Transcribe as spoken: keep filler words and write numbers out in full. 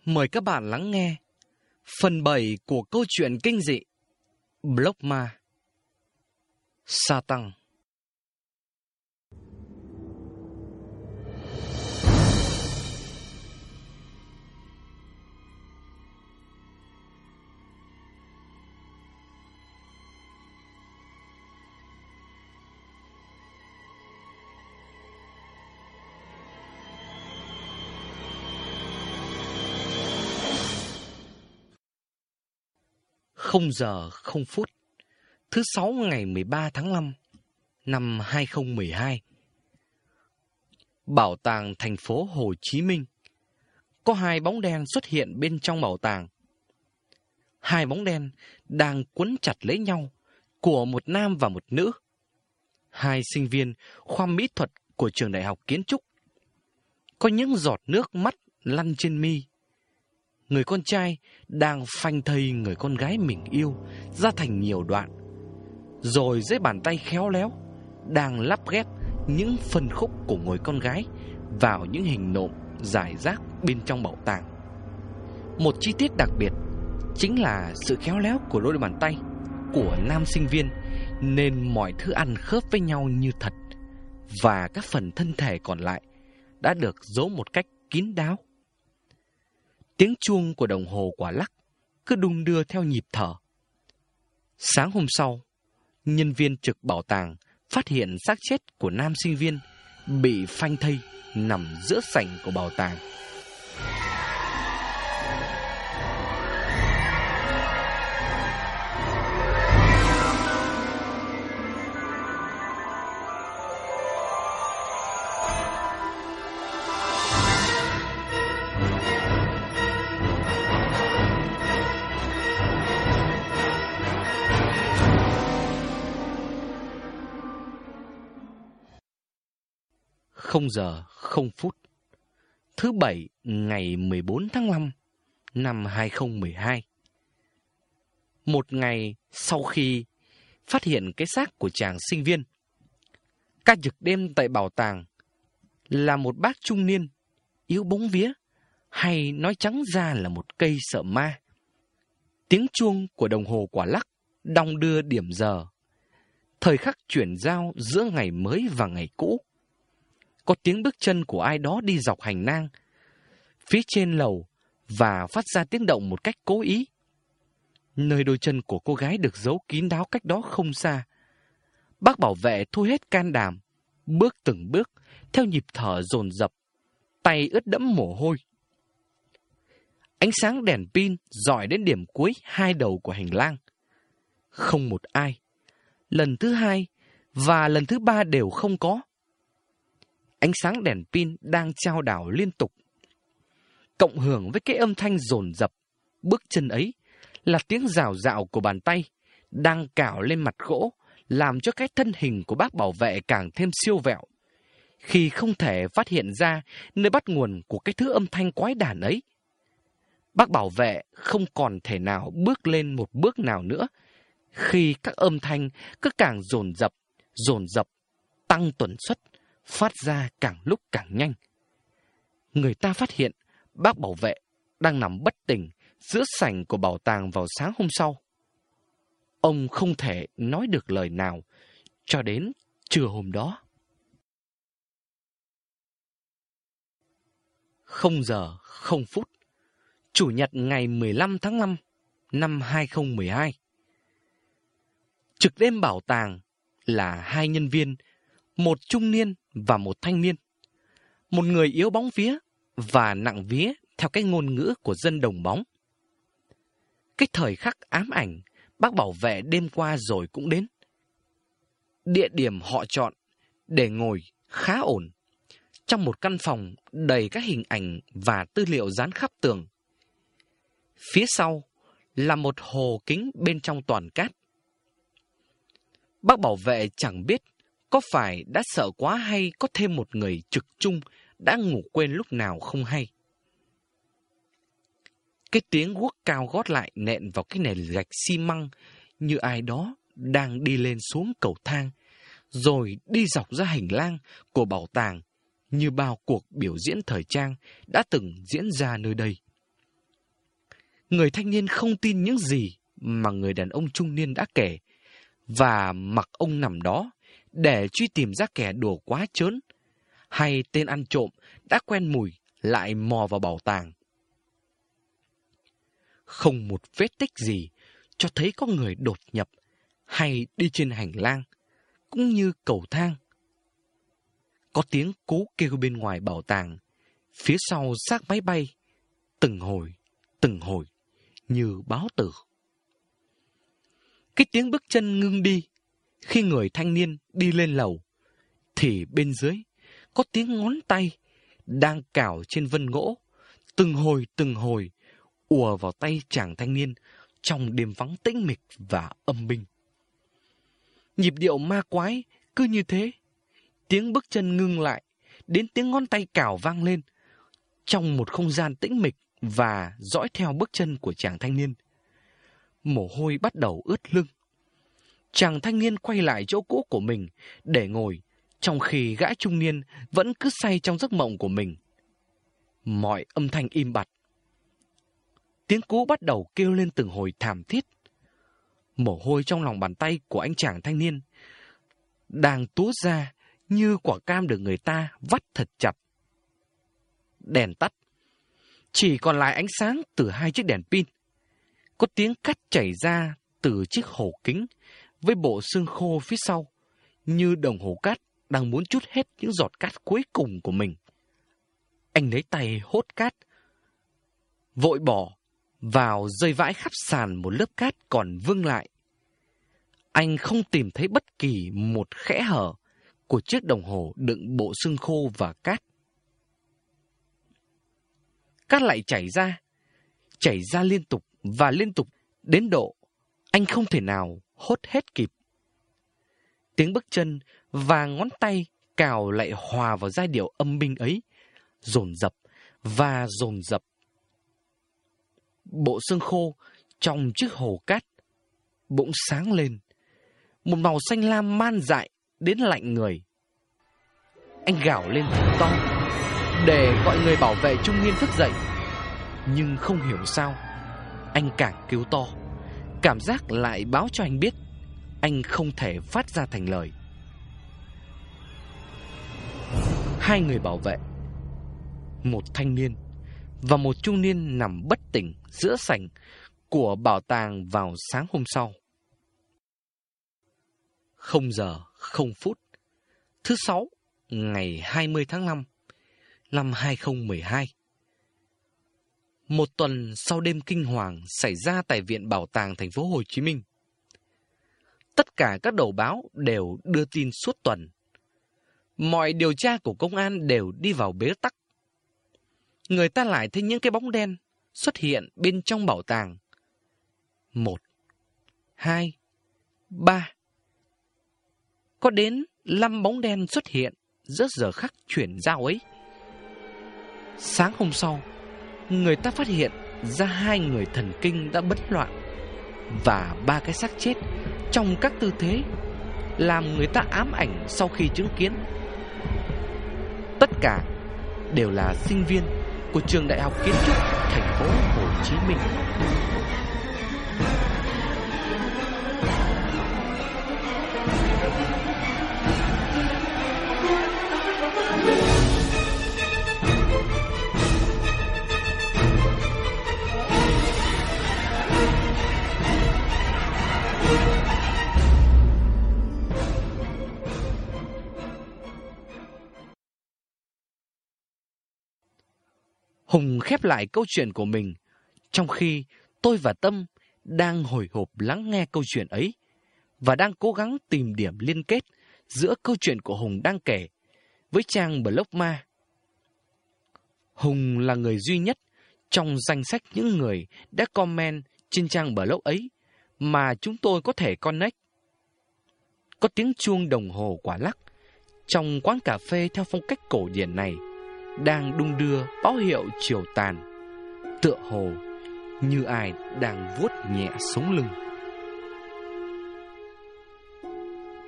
Mời các bạn lắng nghe phần bảy của câu chuyện kinh dị Block Ma Sa Tăng. Không giờ không phút, thứ sáu ngày mười ba tháng năm năm hai không một hai. Bảo tàng thành phố Hồ Chí Minh. Có hai bóng đen xuất hiện bên trong bảo tàng. Hai bóng đen đang quấn chặt lấy nhau, của một nam và một nữ. Hai sinh viên khoa mỹ thuật của trường đại học kiến trúc. Có những giọt nước mắt lăn trên mi. Người con trai đang phanh thây người con gái mình yêu ra thành nhiều đoạn, rồi dưới bàn tay khéo léo đang lắp ghép những phân khúc của người con gái vào những hình nộm rải rác bên trong bảo tàng. Một chi tiết đặc biệt chính là sự khéo léo của đôi bàn tay của nam sinh viên, nên mọi thứ ăn khớp với nhau như thật, và các phần thân thể còn lại đã được giấu một cách kín đáo. Tiếng chuông của đồng hồ quả lắc cứ đung đưa theo nhịp thở. Sáng hôm sau, nhân viên trực bảo tàng phát hiện xác chết của nam sinh viên bị phanh thây nằm giữa sảnh của bảo tàng. Không giờ không phút, thứ bảy ngày mười bốn tháng năm năm hai không một hai. Một ngày sau khi phát hiện cái xác của chàng sinh viên, ca trực đêm tại bảo tàng là một bác trung niên, yếu bóng vía, hay nói trắng ra là một cây sợ ma. Tiếng chuông của đồng hồ quả lắc đong đưa điểm giờ, thời khắc chuyển giao giữa ngày mới và ngày cũ. Có tiếng bước chân của ai đó đi dọc hành lang phía trên lầu và phát ra tiếng động một cách cố ý. Nơi đôi chân của cô gái được giấu kín đáo cách đó không xa. Bác bảo vệ thu hết can đảm, bước từng bước theo nhịp thở dồn dập, tay ướt đẫm mồ hôi. Ánh sáng đèn pin rọi đến điểm cuối hai đầu của hành lang. Không một ai. Lần thứ hai và lần thứ ba đều không có. Ánh sáng đèn pin đang chao đảo liên tục. Cộng hưởng với cái âm thanh dồn dập bước chân ấy là tiếng rào rạo của bàn tay đang cào lên mặt gỗ, làm cho cái thân hình của bác bảo vệ càng thêm siêu vẹo, khi không thể phát hiện ra nơi bắt nguồn của cái thứ âm thanh quái đản ấy. Bác bảo vệ không còn thể nào bước lên một bước nào nữa, khi các âm thanh cứ càng dồn dập, dồn dập, tăng tần suất, phát ra càng lúc càng nhanh. Người ta phát hiện bác bảo vệ đang nằm bất tỉnh giữa sảnh của bảo tàng vào sáng hôm sau. Ông không thể nói được lời nào cho đến trưa hôm đó. Không giờ không phút, Chủ nhật ngày mười lăm tháng năm năm hai không một hai. Trực đêm bảo tàng là hai nhân viên, một trung niên và một thanh niên. Một người yếu bóng vía và nặng vía theo cái ngôn ngữ của dân đồng bóng. Cái thời khắc ám ảnh bác bảo vệ đêm qua rồi cũng đến. Địa điểm họ chọn để ngồi khá ổn, trong một căn phòng đầy các hình ảnh và tư liệu dán khắp tường. Phía sau là một hồ kính bên trong toàn cát. Bác bảo vệ chẳng biết có phải đã sợ quá hay có thêm một người trực chung đã ngủ quên lúc nào không hay. Cái tiếng guốc cao gót lại nện vào cái nền gạch xi măng như ai đó đang đi lên xuống cầu thang, rồi đi dọc ra hành lang của bảo tàng như bao cuộc biểu diễn thời trang đã từng diễn ra nơi đây. Người thanh niên không tin những gì mà người đàn ông trung niên đã kể, và mặc ông nằm đó để truy tìm ra kẻ đùa quá trớn, hay tên ăn trộm đã quen mùi lại mò vào bảo tàng. Không một vết tích gì cho thấy có người đột nhập hay đi trên hành lang, cũng như cầu thang. Có tiếng cú kêu bên ngoài bảo tàng, phía sau xác máy bay, từng hồi, từng hồi, như báo tử. Cái tiếng bước chân ngưng đi khi người thanh niên đi lên lầu, thì bên dưới có tiếng ngón tay đang cào trên vân gỗ, từng hồi từng hồi, ùa vào tay chàng thanh niên trong đêm vắng tĩnh mịch và âm binh. Nhịp điệu ma quái cứ như thế, tiếng bước chân ngưng lại, đến tiếng ngón tay cào vang lên, trong một không gian tĩnh mịch và dõi theo bước chân của chàng thanh niên. Mồ hôi bắt đầu ướt lưng. Chàng thanh niên quay lại chỗ cũ của mình để ngồi, trong khi gã trung niên vẫn cứ say trong giấc mộng của mình. Mọi âm thanh im bặt. Tiếng cú bắt đầu kêu lên từng hồi thảm thiết. Mồ hôi trong lòng bàn tay của anh chàng thanh niên đang túa ra như quả cam được người ta vắt thật chặt. Đèn tắt, chỉ còn lại ánh sáng từ hai chiếc đèn pin. Có tiếng cát chảy ra từ chiếc hồ kính với bộ xương khô phía sau, như đồng hồ cát đang muốn trút hết những giọt cát cuối cùng của mình. Anh lấy tay hốt cát, vội bỏ vào rơi vãi khắp sàn một lớp cát còn vương lại. Anh không tìm thấy bất kỳ một khẽ hở của chiếc đồng hồ đựng bộ xương khô và cát. Cát lại chảy ra, chảy ra liên tục và liên tục đến độ anh không thể nào hốt hết kịp. Tiếng bước chân và ngón tay cào lại hòa vào giai điệu âm binh ấy, dồn dập và dồn dập. Bộ xương khô trong chiếc hồ cát bỗng sáng lên, một màu xanh lam man dại đến lạnh người. Anh gào lên thật to để gọi người bảo vệ trung niên thức dậy, nhưng không hiểu sao anh càng kêu to, cảm giác lại báo cho anh biết anh không thể phát ra thành lời. Hai người bảo vệ, một thanh niên và một trung niên, nằm bất tỉnh giữa sảnh của bảo tàng vào sáng hôm sau. Không giờ, không phút, thứ sáu, ngày hai mươi tháng năm, năm hai không một hai. Một tuần sau đêm kinh hoàng xảy ra tại Viện Bảo tàng Thành phố Hồ Chí Minh. Tất cả các đầu báo đều đưa tin suốt tuần. Mọi điều tra của công an đều đi vào bế tắc. Người ta lại thấy những cái bóng đen xuất hiện bên trong bảo tàng. Một, hai, ba. Có đến năm bóng đen xuất hiện giữa giờ khắc chuyển giao ấy. Sáng hôm sau, người ta phát hiện ra hai người thần kinh đã bất loạn và ba cái xác chết trong các tư thế làm người ta ám ảnh sau khi chứng kiến. Tất cả đều là sinh viên của trường Đại học Kiến trúc Thành phố Hồ Chí Minh. Hùng khép lại câu chuyện của mình, trong khi tôi và Tâm đang hồi hộp lắng nghe câu chuyện ấy và đang cố gắng tìm điểm liên kết giữa câu chuyện của Hùng đang kể với trang blog ma. Hùng là người duy nhất trong danh sách những người đã comment trên trang blog ấy mà chúng tôi có thể connect. Có tiếng chuông đồng hồ quả lắc trong quán cà phê theo phong cách cổ điển này đang đung đưa báo hiệu chiều tàn, tựa hồ như ai đang vuốt nhẹ sống lưng.